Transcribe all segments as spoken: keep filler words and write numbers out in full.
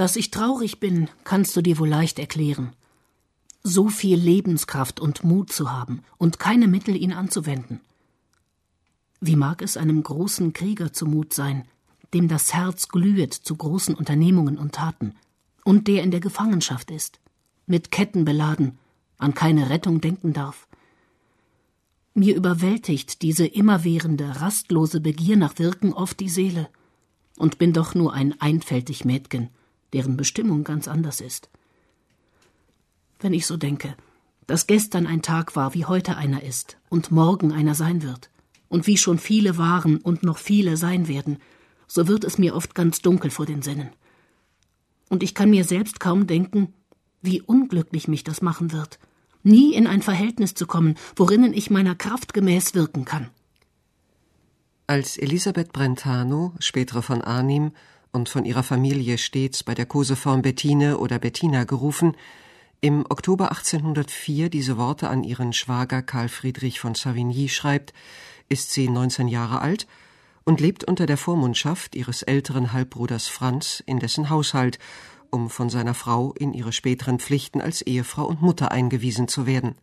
Dass ich traurig bin, kannst du dir wohl leicht erklären. So viel Lebenskraft und Mut zu haben und keine Mittel, ihn anzuwenden. Wie mag es einem großen Krieger zumut sein, dem das Herz glühet zu großen Unternehmungen und Taten, und der in der Gefangenschaft ist, mit Ketten beladen, an keine Rettung denken darf. Mir überwältigt diese immerwährende, rastlose Begier nach Wirken oft die Seele, und bin doch nur ein einfältig Mädchen, deren Bestimmung ganz anders ist. Wenn ich so denke, dass gestern ein Tag war, wie heute einer ist, und morgen einer sein wird, und wie schon viele waren und noch viele sein werden, so wird es mir oft ganz dunkel vor den Sinnen. Und ich kann mir selbst kaum denken, wie unglücklich mich das machen wird, nie in ein Verhältnis zu kommen, worinnen ich meiner Kraft gemäß wirken kann. Als Elisabeth Brentano, spätere von Arnim und von ihrer Familie stets bei der Koseform Bettine oder Bettina gerufen, im Oktober achtzehnhundertvier diese Worte an ihren Schwager Karl Friedrich von Savigny schreibt, ist sie neunzehn Jahre alt und lebt unter der Vormundschaft ihres älteren Halbbruders Franz in dessen Haushalt, um von seiner Frau in ihre späteren Pflichten als Ehefrau und Mutter eingewiesen zu werden.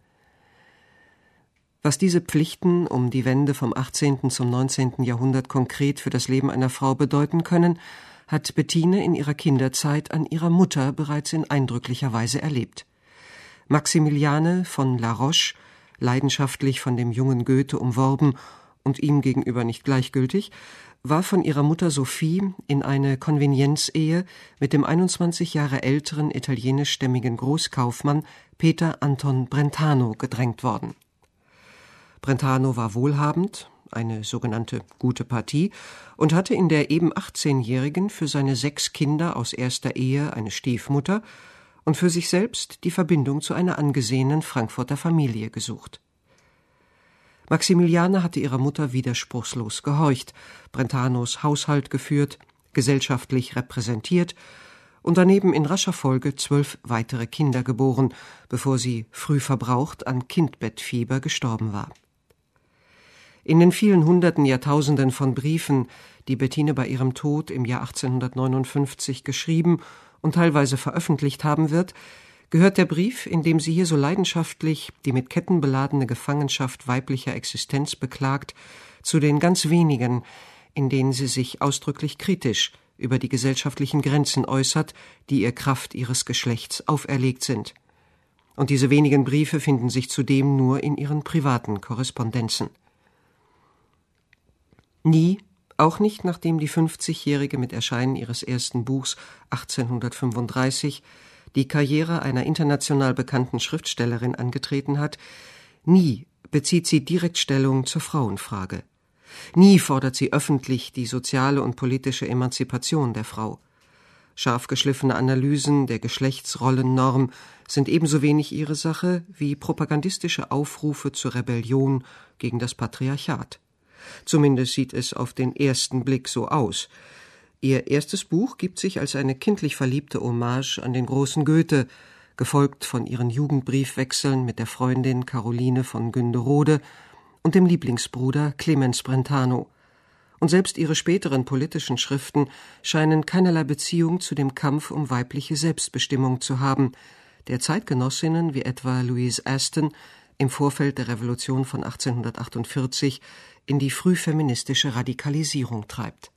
Was diese Pflichten um die Wende vom achtzehnten zum neunzehnten Jahrhundert konkret für das Leben einer Frau bedeuten können, hat Bettine in ihrer Kinderzeit an ihrer Mutter bereits in eindrücklicher Weise erlebt. Maximiliane von La Roche, leidenschaftlich von dem jungen Goethe umworben und ihm gegenüber nicht gleichgültig, war von ihrer Mutter Sophie in eine Konvenienzehe mit dem einundzwanzig Jahre älteren italienischstämmigen Großkaufmann Peter Anton Brentano gedrängt worden. Brentano war wohlhabend, eine sogenannte gute Partie, und hatte in der eben achtzehnjährigen für seine sechs Kinder aus erster Ehe eine Stiefmutter und für sich selbst die Verbindung zu einer angesehenen Frankfurter Familie gesucht. Maximiliane hatte ihrer Mutter widerspruchslos gehorcht, Brentanos Haushalt geführt, gesellschaftlich repräsentiert und daneben in rascher Folge zwölf weitere Kinder geboren, bevor sie früh verbraucht an Kindbettfieber gestorben war. In den vielen Hunderten, Jahrtausenden von Briefen, die Bettine bei ihrem Tod im Jahr achtzehnhundertneunundfünfzig geschrieben und teilweise veröffentlicht haben wird, gehört der Brief, in dem sie hier so leidenschaftlich die mit Ketten beladene Gefangenschaft weiblicher Existenz beklagt, zu den ganz wenigen, in denen sie sich ausdrücklich kritisch über die gesellschaftlichen Grenzen äußert, die ihr Kraft ihres Geschlechts auferlegt sind. Und diese wenigen Briefe finden sich zudem nur in ihren privaten Korrespondenzen. Nie, auch nicht nachdem die fünfzigjährige mit Erscheinen ihres ersten Buchs achtzehnhundertfünfunddreißig die Karriere einer international bekannten Schriftstellerin angetreten hat, nie bezieht sie direkt Stellung zur Frauenfrage. Nie fordert sie öffentlich die soziale und politische Emanzipation der Frau. Scharf geschliffene Analysen der Geschlechtsrollennorm sind ebenso wenig ihre Sache wie propagandistische Aufrufe zur Rebellion gegen das Patriarchat. Zumindest sieht es auf den ersten Blick so aus. Ihr erstes Buch gibt sich als eine kindlich verliebte Hommage an den großen Goethe, gefolgt von ihren Jugendbriefwechseln mit der Freundin Caroline von Günderode und dem Lieblingsbruder Clemens Brentano. Und selbst ihre späteren politischen Schriften scheinen keinerlei Beziehung zu dem Kampf um weibliche Selbstbestimmung zu haben, der Zeitgenossinnen wie etwa Louise Aston im Vorfeld der Revolution von achtzehnhundertachtundvierzig in die frühfeministische Radikalisierung treibt.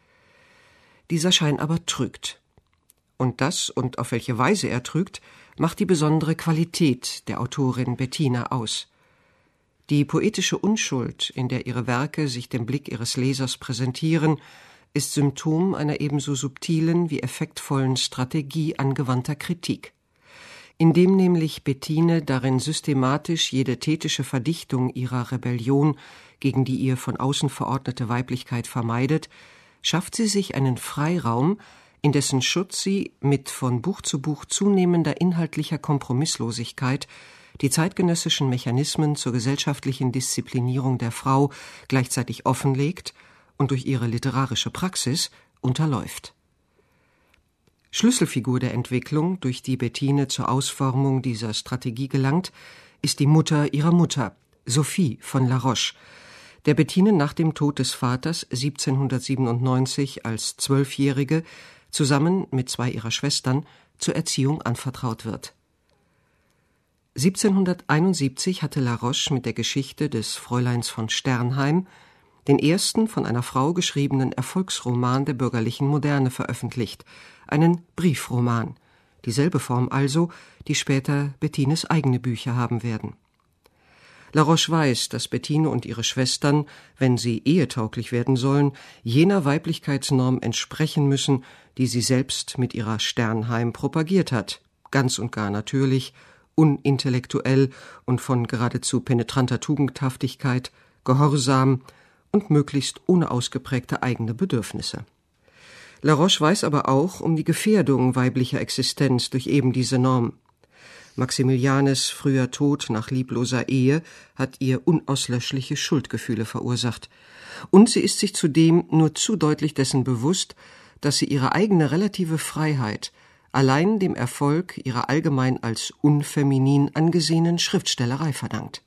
Dieser Schein aber trügt. Und das, und auf welche Weise er trügt, macht die besondere Qualität der Autorin Bettina aus. Die poetische Unschuld, in der ihre Werke sich dem Blick ihres Lesers präsentieren, ist Symptom einer ebenso subtilen wie effektvollen Strategie angewandter Kritik. Indem nämlich Bettine darin systematisch jede thetische Verdichtung ihrer Rebellion gegen die ihr von außen verordnete Weiblichkeit vermeidet, schafft sie sich einen Freiraum, in dessen Schutz sie mit von Buch zu Buch zunehmender inhaltlicher Kompromisslosigkeit die zeitgenössischen Mechanismen zur gesellschaftlichen Disziplinierung der Frau gleichzeitig offenlegt und durch ihre literarische Praxis unterläuft. Schlüsselfigur der Entwicklung, durch die Bettine zur Ausformung dieser Strategie gelangt, ist die Mutter ihrer Mutter, Sophie von La Roche, der Bettine nach dem Tod des Vaters siebzehnhundertsiebenundneunzig als Zwölfjährige zusammen mit zwei ihrer Schwestern zur Erziehung anvertraut wird. siebzehnhunderteinundsiebzig hatte La Roche mit der Geschichte des Fräuleins von Sternheim den ersten von einer Frau geschriebenen Erfolgsroman der bürgerlichen Moderne veröffentlicht, einen Briefroman, dieselbe Form also, die später Bettines eigene Bücher haben werden. La Roche weiß, dass Bettine und ihre Schwestern, wenn sie ehetauglich werden sollen, jener Weiblichkeitsnorm entsprechen müssen, die sie selbst mit ihrer Sternheim propagiert hat, ganz und gar natürlich, unintellektuell und von geradezu penetranter Tugendhaftigkeit, gehorsam und möglichst ohne ausgeprägte eigene Bedürfnisse. La Roche weiß aber auch um die Gefährdung weiblicher Existenz durch eben diese Norm. Maximilianes früher Tod nach liebloser Ehe hat ihr unauslöschliche Schuldgefühle verursacht. Und sie ist sich zudem nur zu deutlich dessen bewusst, dass sie ihre eigene relative Freiheit allein dem Erfolg ihrer allgemein als unfeminin angesehenen Schriftstellerei verdankt.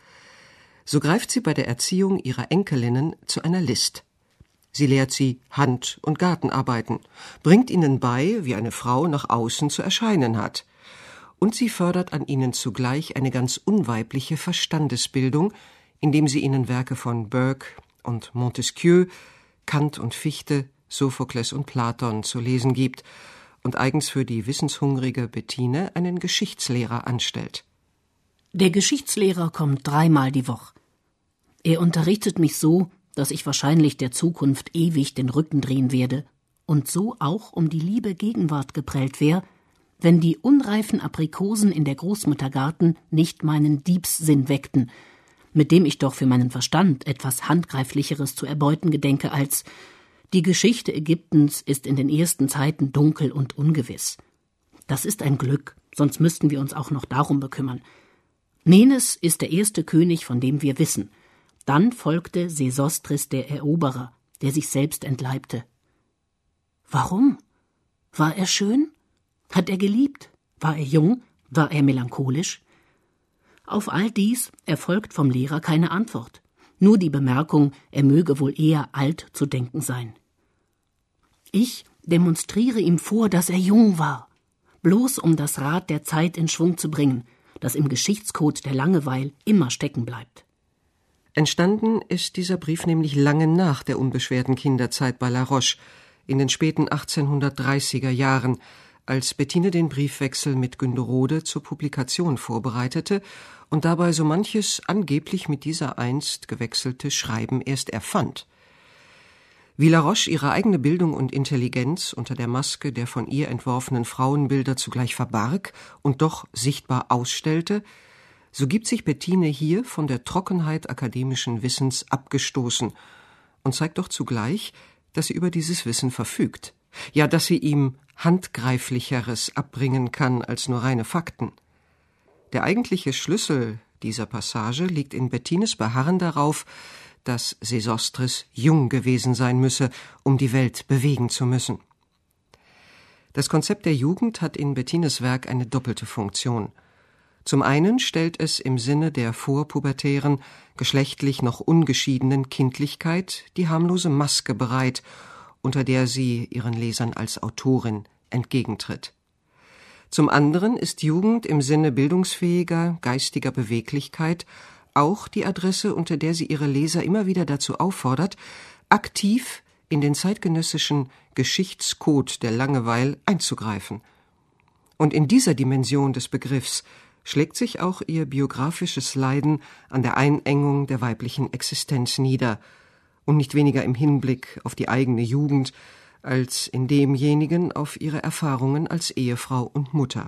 So greift sie bei der Erziehung ihrer Enkelinnen zu einer List. Sie lehrt sie Hand- und Gartenarbeiten, bringt ihnen bei, wie eine Frau nach außen zu erscheinen hat. Und sie fördert an ihnen zugleich eine ganz unweibliche Verstandesbildung, indem sie ihnen Werke von Burke und Montesquieu, Kant und Fichte, Sophokles und Platon zu lesen gibt und eigens für die wissenshungrige Bettine einen Geschichtslehrer anstellt. Der Geschichtslehrer kommt dreimal die Woche. Er unterrichtet mich so, dass ich wahrscheinlich der Zukunft ewig den Rücken drehen werde und so auch um die liebe Gegenwart geprellt wär, wenn die unreifen Aprikosen in der Großmuttergarten nicht meinen Diebssinn weckten, mit dem ich doch für meinen Verstand etwas Handgreiflicheres zu erbeuten gedenke als die Geschichte Ägyptens ist in den ersten Zeiten dunkel und ungewiss. Das ist ein Glück, sonst müssten wir uns auch noch darum bekümmern. Menes ist der erste König, von dem wir wissen. Dann folgte Sesostris der Eroberer, der sich selbst entleibte. Warum? War er schön? Hat er geliebt? War er jung? War er melancholisch? Auf all dies erfolgt vom Lehrer keine Antwort, nur die Bemerkung, er möge wohl eher alt zu denken sein. Ich demonstriere ihm vor, dass er jung war, bloß um das Rad der Zeit in Schwung zu bringen, das im Geschichtscode der Langeweil immer stecken bleibt. Entstanden ist dieser Brief nämlich lange nach der unbeschwerten Kinderzeit bei La Roche, in den späten achtzehnhundertdreißiger Jahren, als Bettine den Briefwechsel mit Günderode zur Publikation vorbereitete und dabei so manches angeblich mit dieser einst gewechselte Schreiben erst erfand. Wie La Roche ihre eigene Bildung und Intelligenz unter der Maske der von ihr entworfenen Frauenbilder zugleich verbarg und doch sichtbar ausstellte, so gibt sich Bettine hier von der Trockenheit akademischen Wissens abgestoßen und zeigt doch zugleich, dass sie über dieses Wissen verfügt, ja, dass sie ihm Handgreiflicheres abbringen kann als nur reine Fakten. Der eigentliche Schlüssel dieser Passage liegt in Bettines Beharren darauf, dass Sesostris jung gewesen sein müsse, um die Welt bewegen zu müssen. Das Konzept der Jugend hat in Bettines Werk eine doppelte Funktion. Zum einen stellt es im Sinne der vorpubertären, geschlechtlich noch ungeschiedenen Kindlichkeit die harmlose Maske bereit, unter der sie ihren Lesern als Autorin entgegentritt. Zum anderen ist Jugend im Sinne bildungsfähiger, geistiger Beweglichkeit auch die Adresse, unter der sie ihre Leser immer wieder dazu auffordert, aktiv in den zeitgenössischen Geschichtscode der Langeweil einzugreifen. Und in dieser Dimension des Begriffs schlägt sich auch ihr biografisches Leiden an der Einengung der weiblichen Existenz nieder, und nicht weniger im Hinblick auf die eigene Jugend, als in demjenigen auf ihre Erfahrungen als Ehefrau und Mutter.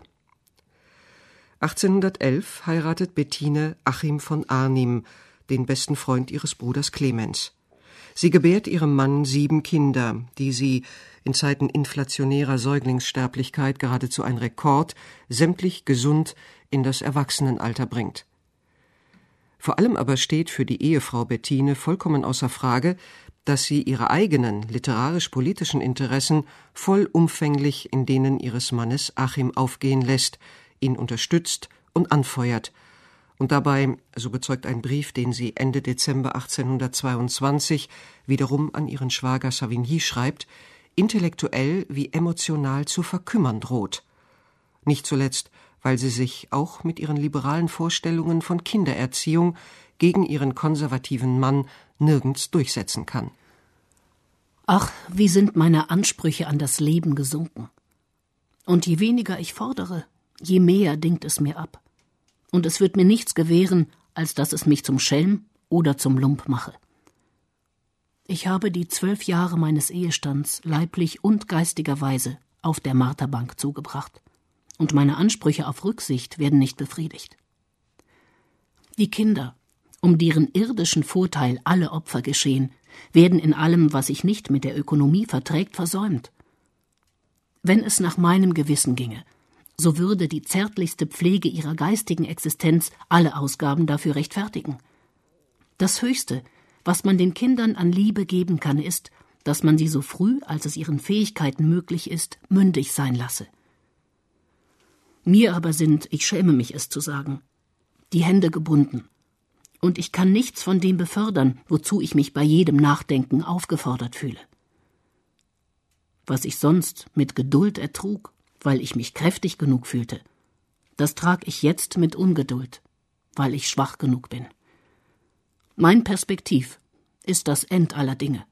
achtzehnhundertelf heiratet Bettine Achim von Arnim, den besten Freund ihres Bruders Clemens. Sie gebärt ihrem Mann sieben Kinder, die sie in Zeiten inflationärer Säuglingssterblichkeit geradezu ein Rekord, sämtlich gesund in das Erwachsenenalter bringt. Vor allem aber steht für die Ehefrau Bettine vollkommen außer Frage, dass sie ihre eigenen literarisch-politischen Interessen vollumfänglich in denen ihres Mannes Achim aufgehen lässt, ihn unterstützt und anfeuert und dabei, so bezeugt ein Brief, den sie Ende Dezember achtzehnhundertzweiundzwanzig wiederum an ihren Schwager Savigny schreibt, intellektuell wie emotional zu verkümmern droht. Nicht zuletzt, weil sie sich auch mit ihren liberalen Vorstellungen von Kindererziehung gegen ihren konservativen Mann nirgends durchsetzen kann. Ach, wie sind meine Ansprüche an das Leben gesunken. Und je weniger ich fordere, je mehr dingt es mir ab. Und es wird mir nichts gewähren, als dass es mich zum Schelm oder zum Lump mache. Ich habe die zwölf Jahre meines Ehestands leiblich und geistigerweise auf der Marterbank zugebracht. Und meine Ansprüche auf Rücksicht werden nicht befriedigt. Die Kinder, um deren irdischen Vorteil alle Opfer geschehen, werden in allem, was sich nicht mit der Ökonomie verträgt, versäumt. Wenn es nach meinem Gewissen ginge, so würde die zärtlichste Pflege ihrer geistigen Existenz alle Ausgaben dafür rechtfertigen. Das Höchste, was man den Kindern an Liebe geben kann, ist, dass man sie so früh, als es ihren Fähigkeiten möglich ist, mündig sein lasse. Mir aber sind, ich schäme mich es zu sagen, die Hände gebunden, und ich kann nichts von dem befördern, wozu ich mich bei jedem Nachdenken aufgefordert fühle. Was ich sonst mit Geduld ertrug, weil ich mich kräftig genug fühlte, das trag ich jetzt mit Ungeduld, weil ich schwach genug bin. Mein Perspektiv ist das End aller Dinge.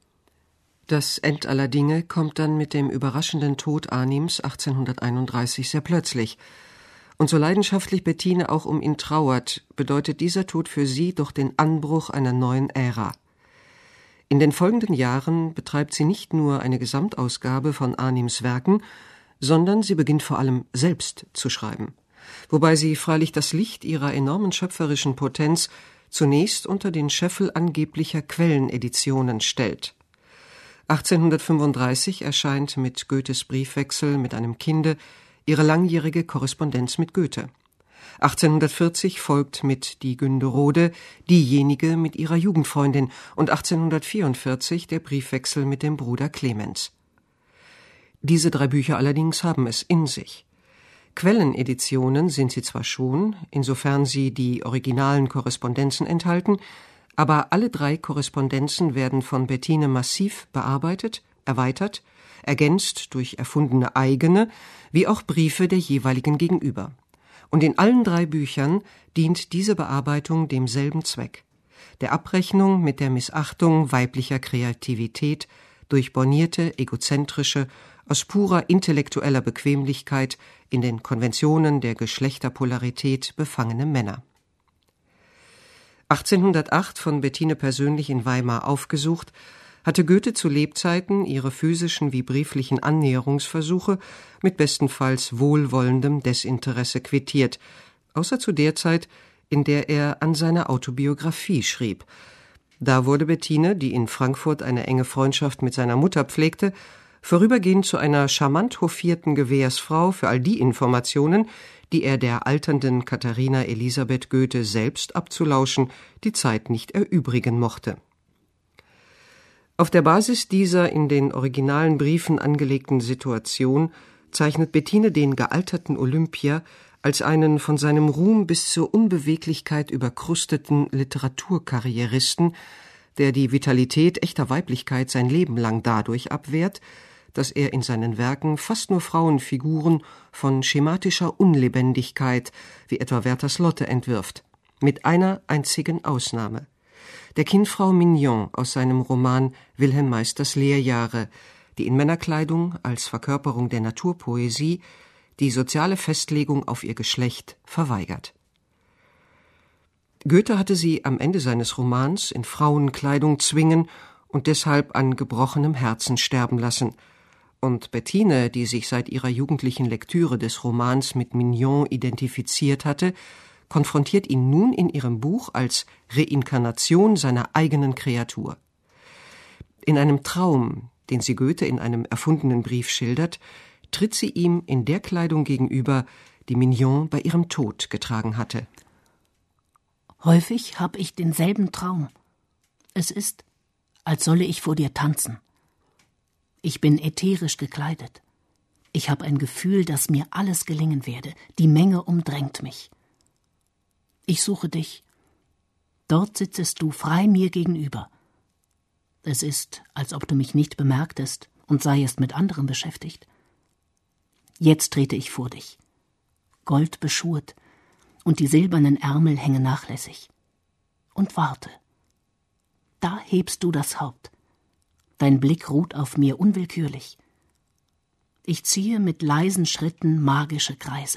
Das End aller Dinge kommt dann mit dem überraschenden Tod Arnims achtzehnhunderteinunddreißig sehr plötzlich. Und so leidenschaftlich Bettine auch um ihn trauert, bedeutet dieser Tod für sie doch den Anbruch einer neuen Ära. In den folgenden Jahren betreibt sie nicht nur eine Gesamtausgabe von Arnims Werken, sondern sie beginnt vor allem selbst zu schreiben, wobei sie freilich das Licht ihrer enormen schöpferischen Potenz zunächst unter den Scheffel angeblicher Quelleneditionen stellt. achtzehnhundertfünfunddreißig erscheint mit Goethes Briefwechsel mit einem Kinde ihre langjährige Korrespondenz mit Goethe. achtzehnhundertvierzig folgt mit Die Günderode diejenige mit ihrer Jugendfreundin und achtzehnhundertvierundvierzig der Briefwechsel mit dem Bruder Clemens. Diese drei Bücher allerdings haben es in sich. Quelleneditionen sind sie zwar schon, insofern sie die originalen Korrespondenzen enthalten, aber alle drei Korrespondenzen werden von Bettine massiv bearbeitet, erweitert, ergänzt durch erfundene eigene, wie auch Briefe der jeweiligen Gegenüber. Und in allen drei Büchern dient diese Bearbeitung demselben Zweck: der Abrechnung mit der Missachtung weiblicher Kreativität durch bornierte, egozentrische, aus purer intellektueller Bequemlichkeit in den Konventionen der Geschlechterpolarität befangene Männer. achtzehnhundertacht von Bettine persönlich in Weimar aufgesucht, hatte Goethe zu Lebzeiten ihre physischen wie brieflichen Annäherungsversuche mit bestenfalls wohlwollendem Desinteresse quittiert, außer zu der Zeit, in der er an seiner Autobiografie schrieb. Da wurde Bettine, die in Frankfurt eine enge Freundschaft mit seiner Mutter pflegte, vorübergehend zu einer charmant hofierten Gewährsfrau für all die Informationen, die er der alternden Katharina Elisabeth Goethe selbst abzulauschen die Zeit nicht erübrigen mochte. Auf der Basis dieser in den originalen Briefen angelegten Situation zeichnet Bettine den gealterten Olympia als einen von seinem Ruhm bis zur Unbeweglichkeit überkrusteten Literaturkarrieristen, der die Vitalität echter Weiblichkeit sein Leben lang dadurch abwehrt, dass er in seinen Werken fast nur Frauenfiguren von schematischer Unlebendigkeit, wie etwa Werthers Lotte, entwirft, mit einer einzigen Ausnahme: der Kindfrau Mignon aus seinem Roman Wilhelm Meisters Lehrjahre, die in Männerkleidung als Verkörperung der Naturpoesie die soziale Festlegung auf ihr Geschlecht verweigert. Goethe hatte sie am Ende seines Romans in Frauenkleidung zwingen und deshalb an gebrochenem Herzen sterben lassen, und Bettine, die sich seit ihrer jugendlichen Lektüre des Romans mit Mignon identifiziert hatte, konfrontiert ihn nun in ihrem Buch als Reinkarnation seiner eigenen Kreatur. In einem Traum, den sie Goethe in einem erfundenen Brief schildert, tritt sie ihm in der Kleidung gegenüber, die Mignon bei ihrem Tod getragen hatte. Häufig habe ich denselben Traum. Es ist, als solle ich vor dir tanzen. Ich bin ätherisch gekleidet. Ich habe ein Gefühl, dass mir alles gelingen werde. Die Menge umdrängt mich. Ich suche dich. Dort sitzest du frei mir gegenüber. Es ist, als ob du mich nicht bemerktest und seiest mit anderem beschäftigt. Jetzt trete ich vor dich, goldbeschurt, und die silbernen Ärmel hängen nachlässig. Und warte. Da hebst du das Haupt. Dein Blick ruht auf mir unwillkürlich. Ich ziehe mit leisen Schritten magische Kreise.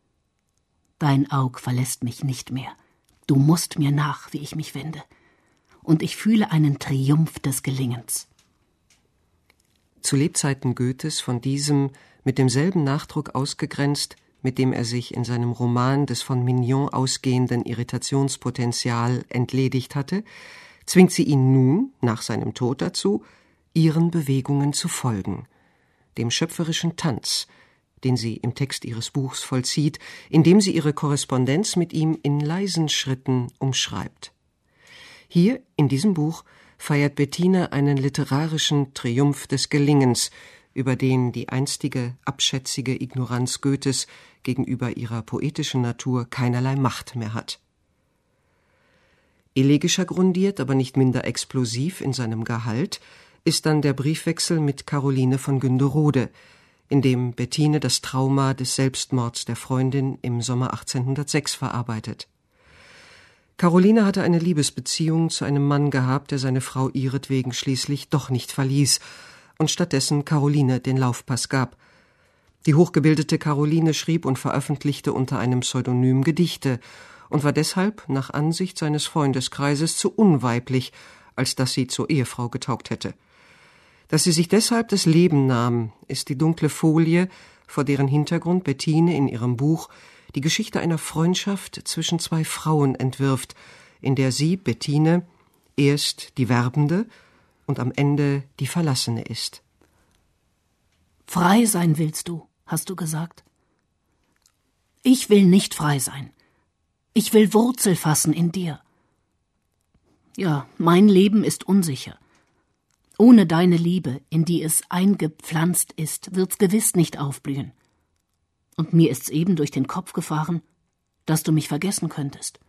Dein Aug verlässt mich nicht mehr. Du musst mir nach, wie ich mich wende. Und ich fühle einen Triumph des Gelingens. Zu Lebzeiten Goethes von diesem mit demselben Nachdruck ausgegrenzt, mit dem er sich in seinem Roman des von Mignon ausgehenden Irritationspotenzial entledigt hatte, zwingt sie ihn nun, nach seinem Tod dazu, ihren Bewegungen zu folgen, dem schöpferischen Tanz, den sie im Text ihres Buchs vollzieht, indem sie ihre Korrespondenz mit ihm in leisen Schritten umschreibt. Hier, in diesem Buch, feiert Bettina einen literarischen Triumph des Gelingens, über den die einstige, abschätzige Ignoranz Goethes gegenüber ihrer poetischen Natur keinerlei Macht mehr hat. Elegischer grundiert, aber nicht minder explosiv in seinem Gehalt, ist dann der Briefwechsel mit Caroline von Günderode, in dem Bettine das Trauma des Selbstmords der Freundin im Sommer achtzehnhundertsechs verarbeitet. Caroline hatte eine Liebesbeziehung zu einem Mann gehabt, der seine Frau ihretwegen schließlich doch nicht verließ und stattdessen Caroline den Laufpass gab. Die hochgebildete Caroline schrieb und veröffentlichte unter einem Pseudonym Gedichte und war deshalb nach Ansicht seines Freundeskreises zu unweiblich, als dass sie zur Ehefrau getaugt hätte. Dass sie sich deshalb das Leben nahm, ist die dunkle Folie, vor deren Hintergrund Bettine in ihrem Buch die Geschichte einer Freundschaft zwischen zwei Frauen entwirft, in der sie, Bettine, erst die Werbende und am Ende die Verlassene ist. Frei sein willst du, hast du gesagt? Ich will nicht frei sein. Ich will Wurzel fassen in dir. Ja, mein Leben ist unsicher. Ohne deine Liebe, in die es eingepflanzt ist, wird's gewiss nicht aufblühen. Und mir ist's eben durch den Kopf gefahren, dass du mich vergessen könntest.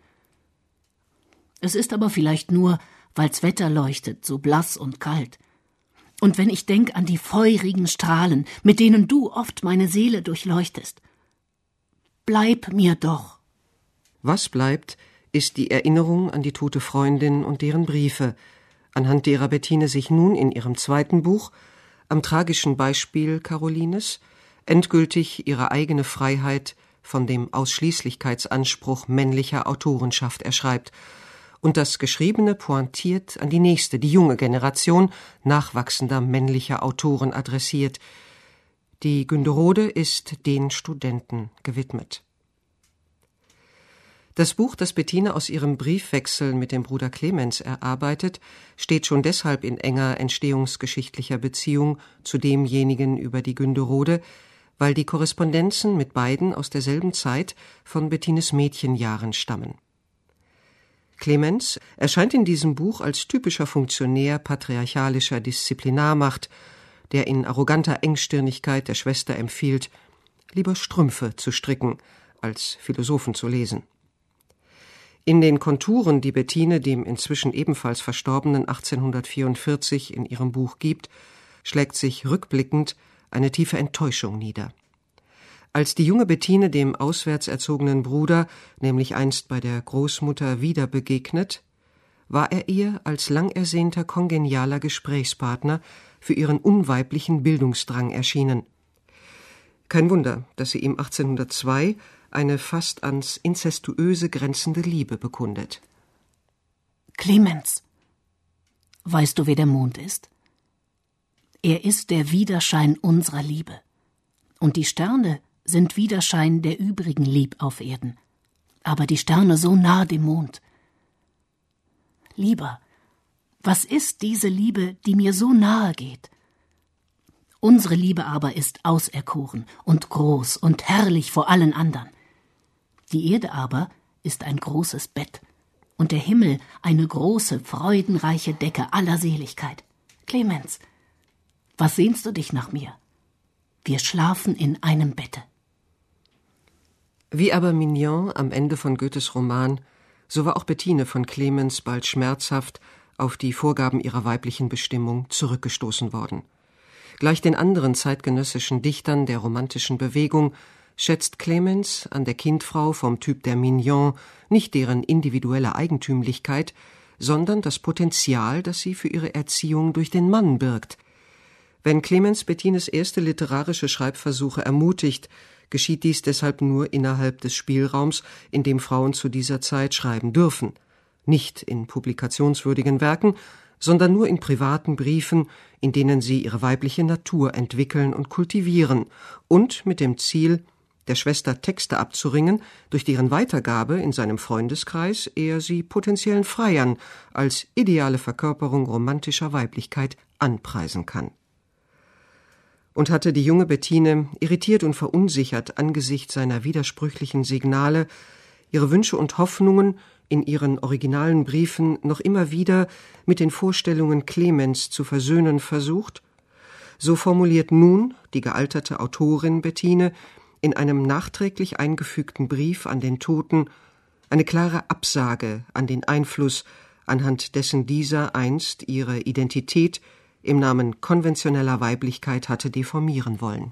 Es ist aber vielleicht nur, weil's Wetter leuchtet, so blass und kalt. Und wenn ich denk an die feurigen Strahlen, mit denen du oft meine Seele durchleuchtest. Bleib mir doch. Was bleibt, ist die Erinnerung an die tote Freundin und deren Briefe, anhand derer Bettine sich nun in ihrem zweiten Buch, am tragischen Beispiel Carolines, endgültig ihre eigene Freiheit von dem Ausschließlichkeitsanspruch männlicher Autorenschaft erschreibt und das Geschriebene pointiert an die nächste, die junge Generation nachwachsender männlicher Autoren adressiert. Die Günderode ist den Studenten gewidmet. Das Buch, das Bettine aus ihrem Briefwechsel mit dem Bruder Clemens erarbeitet, steht schon deshalb in enger entstehungsgeschichtlicher Beziehung zu demjenigen über die Günderode, weil die Korrespondenzen mit beiden aus derselben Zeit von Bettines Mädchenjahren stammen. Clemens erscheint in diesem Buch als typischer Funktionär patriarchalischer Disziplinarmacht, der in arroganter Engstirnigkeit der Schwester empfiehlt, lieber Strümpfe zu stricken, als Philosophen zu lesen. In den Konturen, die Bettine dem inzwischen ebenfalls verstorbenen achtzehnhundertvierundvierzig in ihrem Buch gibt, schlägt sich rückblickend eine tiefe Enttäuschung nieder. Als die junge Bettine dem auswärts erzogenen Bruder, nämlich einst bei der Großmutter, wieder begegnet, war er ihr als lang ersehnter kongenialer Gesprächspartner für ihren unweiblichen Bildungsdrang erschienen. Kein Wunder, dass sie ihm achtzehnhundertzwei eine fast ans Inzestuöse grenzende Liebe bekundet. Clemens, weißt du, wer der Mond ist? Er ist der Widerschein unserer Liebe. Und die Sterne sind Widerschein der übrigen Lieb auf Erden. Aber die Sterne so nah dem Mond. Lieber, was ist diese Liebe, die mir so nahe geht? Unsere Liebe aber ist auserkoren und groß und herrlich vor allen andern. Die Erde aber ist ein großes Bett und der Himmel eine große, freudenreiche Decke aller Seligkeit. Clemens, was sehnst du dich nach mir? Wir schlafen in einem Bette. Wie aber Mignon am Ende von Goethes Roman, so war auch Bettine von Clemens bald schmerzhaft auf die Vorgaben ihrer weiblichen Bestimmung zurückgestoßen worden. Gleich den anderen zeitgenössischen Dichtern der romantischen Bewegung schätzt Clemens an der Kindfrau vom Typ der Mignon nicht deren individuelle Eigentümlichkeit, sondern das Potenzial, das sie für ihre Erziehung durch den Mann birgt. Wenn Clemens Bettines erste literarische Schreibversuche ermutigt, geschieht dies deshalb nur innerhalb des Spielraums, in dem Frauen zu dieser Zeit schreiben dürfen. Nicht in publikationswürdigen Werken, sondern nur in privaten Briefen, in denen sie ihre weibliche Natur entwickeln und kultivieren und mit dem Ziel, der Schwester Texte abzuringen, durch deren Weitergabe in seinem Freundeskreis er sie potenziellen Freiern als ideale Verkörperung romantischer Weiblichkeit anpreisen kann. Und hatte die junge Bettine, irritiert und verunsichert angesichts seiner widersprüchlichen Signale, ihre Wünsche und Hoffnungen in ihren originalen Briefen noch immer wieder mit den Vorstellungen Clemens zu versöhnen versucht, so formuliert nun die gealterte Autorin Bettine in einem nachträglich eingefügten Brief an den Toten eine klare Absage an den Einfluss, anhand dessen dieser einst ihre Identität im Namen konventioneller Weiblichkeit hatte deformieren wollen.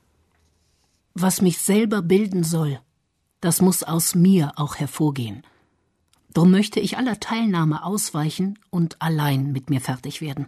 Was mich selber bilden soll, das muss aus mir auch hervorgehen. Drum möchte ich aller Teilnahme ausweichen und allein mit mir fertig werden.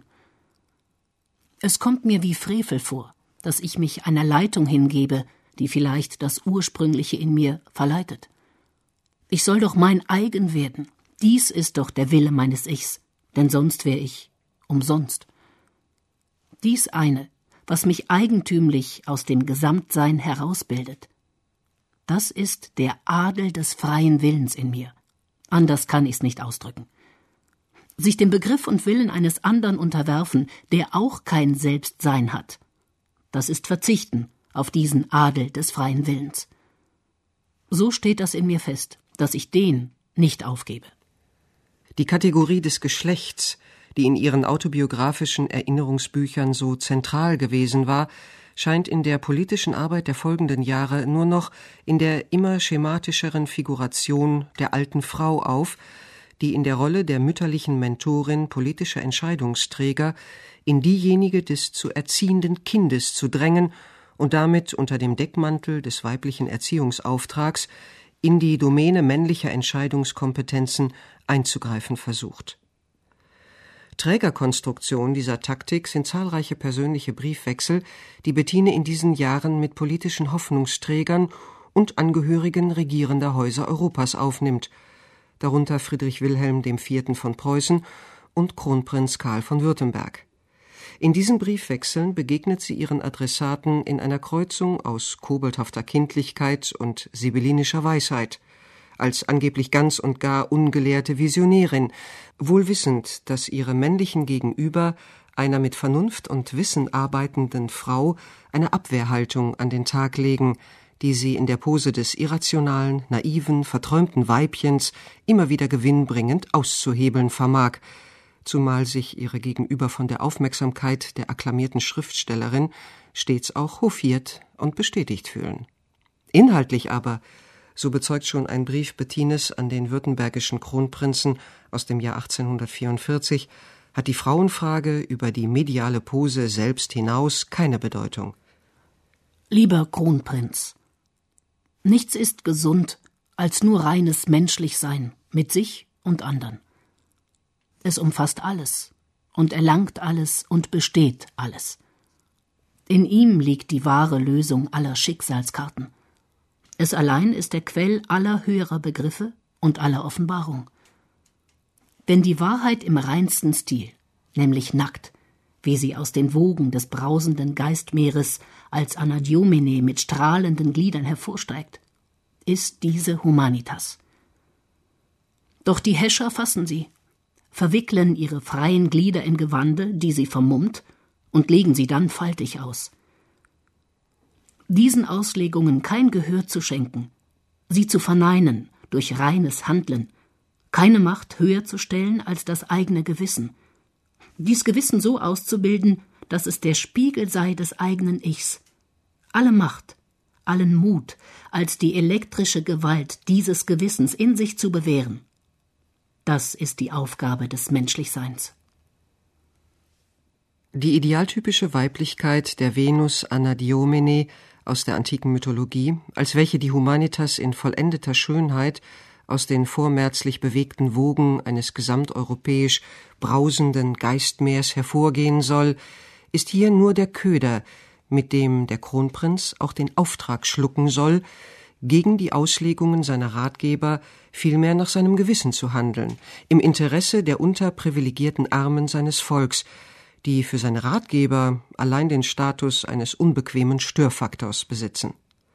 Es kommt mir wie Frevel vor, dass ich mich einer Leitung hingebe, die vielleicht das Ursprüngliche in mir verleitet. Ich soll doch mein eigen werden, dies ist doch der Wille meines Ichs, denn sonst wär ich umsonst. Dies eine, was mich eigentümlich aus dem Gesamtsein herausbildet, das ist der Adel des freien Willens in mir. Anders kann ich's nicht ausdrücken. Sich dem Begriff und Willen eines anderen unterwerfen, der auch kein Selbstsein hat, das ist Verzichten auf diesen Adel des freien Willens. So steht das in mir fest, dass ich den nicht aufgebe. Die Kategorie des Geschlechts, die in ihren autobiografischen Erinnerungsbüchern so zentral gewesen war, scheint in der politischen Arbeit der folgenden Jahre nur noch in der immer schematischeren Figuration der alten Frau auf, die in der Rolle der mütterlichen Mentorin politischer Entscheidungsträger in diejenige des zu erziehenden Kindes zu drängen und damit unter dem Deckmantel des weiblichen Erziehungsauftrags in die Domäne männlicher Entscheidungskompetenzen einzugreifen versucht. Trägerkonstruktion dieser Taktik sind zahlreiche persönliche Briefwechsel, die Bettine in diesen Jahren mit politischen Hoffnungsträgern und Angehörigen regierender Häuser Europas aufnimmt, darunter Friedrich Wilhelm der Vierte von Preußen und Kronprinz Karl von Württemberg. In diesen Briefwechseln begegnet sie ihren Adressaten in einer Kreuzung aus koboldhafter Kindlichkeit und sibyllinischer Weisheit, als angeblich ganz und gar ungelehrte Visionärin, wohl wissend, dass ihre männlichen Gegenüber einer mit Vernunft und Wissen arbeitenden Frau eine Abwehrhaltung an den Tag legen, die sie in der Pose des irrationalen, naiven, verträumten Weibchens immer wieder gewinnbringend auszuhebeln vermag, zumal sich ihre Gegenüber von der Aufmerksamkeit der akklamierten Schriftstellerin stets auch hofiert und bestätigt fühlen. Inhaltlich aber, so bezeugt schon ein Brief Bettines an den württembergischen Kronprinzen aus dem Jahr achtzehnhundertvierundvierzig, hat die Frauenfrage über die mediale Pose selbst hinaus keine Bedeutung. Lieber Kronprinz, nichts ist gesund als nur reines Menschlichsein mit sich und andern. Es umfasst alles und erlangt alles und besteht alles. In ihm liegt die wahre Lösung aller Schicksalskarten. Es allein ist der Quell aller höherer Begriffe und aller Offenbarung. Denn die Wahrheit im reinsten Stil, nämlich nackt, wie sie aus den Wogen des brausenden Geistmeeres als Anadyomene mit strahlenden Gliedern hervorsteigt, ist diese Humanitas. Doch die Häscher fassen sie, verwickeln ihre freien Glieder in Gewande, die sie vermummt, und legen sie dann faltig aus. Diesen Auslegungen kein Gehör zu schenken, sie zu verneinen durch reines Handeln, keine Macht höher zu stellen als das eigene Gewissen, dies Gewissen so auszubilden, dass es der Spiegel sei des eigenen Ichs, alle Macht, allen Mut als die elektrische Gewalt dieses Gewissens in sich zu bewähren. Das ist die Aufgabe des Menschlichseins. Die idealtypische Weiblichkeit der Venus Anadyomene aus der antiken Mythologie, als welche die Humanitas in vollendeter Schönheit aus den vormärzlich bewegten Wogen eines gesamteuropäisch brausenden Geistmeers hervorgehen soll, ist hier nur der Köder, mit dem der Kronprinz auch den Auftrag schlucken soll, gegen die Auslegungen seiner Ratgeber vielmehr nach seinem Gewissen zu handeln, im Interesse der unterprivilegierten Armen seines Volks, die für seine Ratgeber allein den Status eines unbequemen Störfaktors besitzen.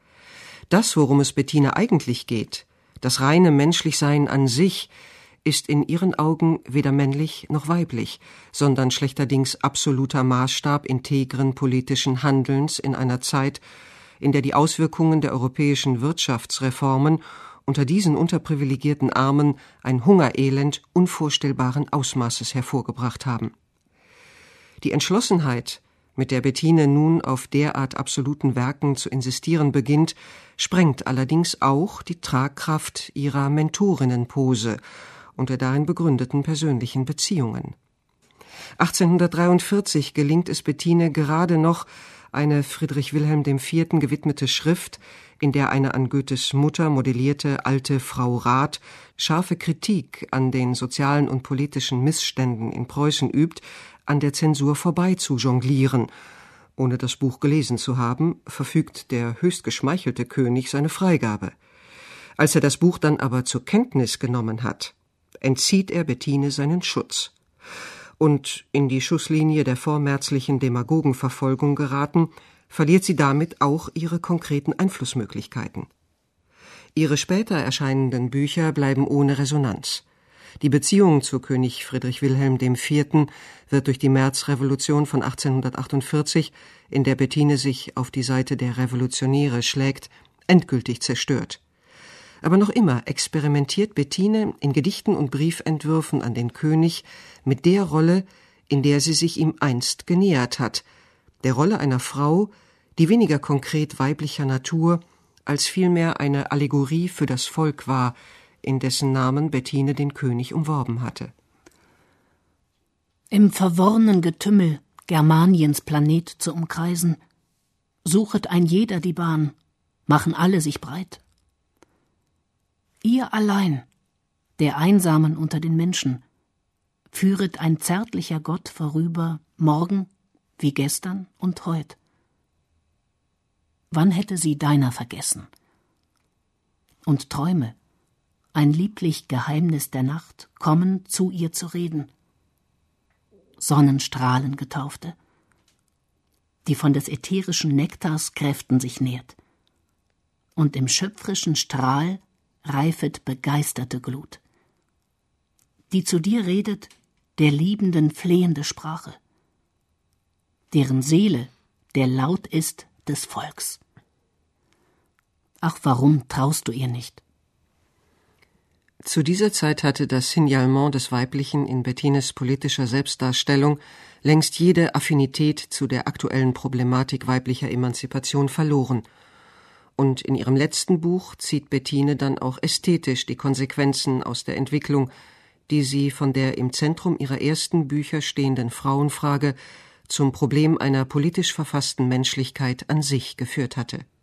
Das, worum es Bettina eigentlich geht, das reine Menschlichsein an sich, ist in ihren Augen weder männlich noch weiblich, sondern schlechterdings absoluter Maßstab integren politischen Handelns in einer Zeit, in der die Auswirkungen der europäischen Wirtschaftsreformen unter diesen unterprivilegierten Armen ein Hungerelend unvorstellbaren Ausmaßes hervorgebracht haben. Die Entschlossenheit, mit der Bettine nun auf derart absoluten Werken zu insistieren beginnt, sprengt allerdings auch die Tragkraft ihrer Mentorinnenpose und der darin begründeten persönlichen Beziehungen. achtzehnhundertdreiundvierzig gelingt es Bettine gerade noch, eine Friedrich Wilhelm der Vierte gewidmete Schrift, in der eine an Goethes Mutter modellierte alte Frau Rath scharfe Kritik an den sozialen und politischen Missständen in Preußen übt, an der Zensur vorbei zu jonglieren. Ohne das Buch gelesen zu haben, verfügt der höchst geschmeichelte König seine Freigabe. Als er das Buch dann aber zur Kenntnis genommen hat, entzieht er Bettine seinen Schutz. Und in die Schusslinie der vormärzlichen Demagogenverfolgung geraten, verliert sie damit auch ihre konkreten Einflussmöglichkeiten. Ihre später erscheinenden Bücher bleiben ohne Resonanz. Die Beziehung zu König Friedrich Wilhelm der Vierte wird durch die Märzrevolution von achtzehnhundertachtundvierzig, in der Bettine sich auf die Seite der Revolutionäre schlägt, endgültig zerstört. Aber noch immer experimentiert Bettine in Gedichten und Briefentwürfen an den König mit der Rolle, in der sie sich ihm einst genähert hat, der Rolle einer Frau, die weniger konkret weiblicher Natur, als vielmehr eine Allegorie für das Volk war, in dessen Namen Bettine den König umworben hatte. Im verworrenen Getümmel Germaniens Planet zu umkreisen, suchet ein jeder die Bahn, machen alle sich breit. Ihr allein, der Einsamen unter den Menschen, führet ein zärtlicher Gott vorüber, morgen wie gestern und heut. Wann hätte sie deiner vergessen? Und Träume, ein lieblich Geheimnis der Nacht, kommen zu ihr zu reden. Sonnenstrahlen getaufte, die von des ätherischen Nektars Kräften sich nährt. Und im schöpferischen Strahl reifet begeisterte Glut, die zu dir redet der liebenden flehende Sprache, deren Seele der Laut ist des Volks. Ach, warum traust du ihr nicht? Zu dieser Zeit hatte das Signalement des Weiblichen in Bettines politischer Selbstdarstellung längst jede Affinität zu der aktuellen Problematik weiblicher Emanzipation verloren. Und in ihrem letzten Buch zieht Bettine dann auch ästhetisch die Konsequenzen aus der Entwicklung, die sie von der im Zentrum ihrer ersten Bücher stehenden Frauenfrage zum Problem einer politisch verfassten Menschlichkeit an sich geführt hatte.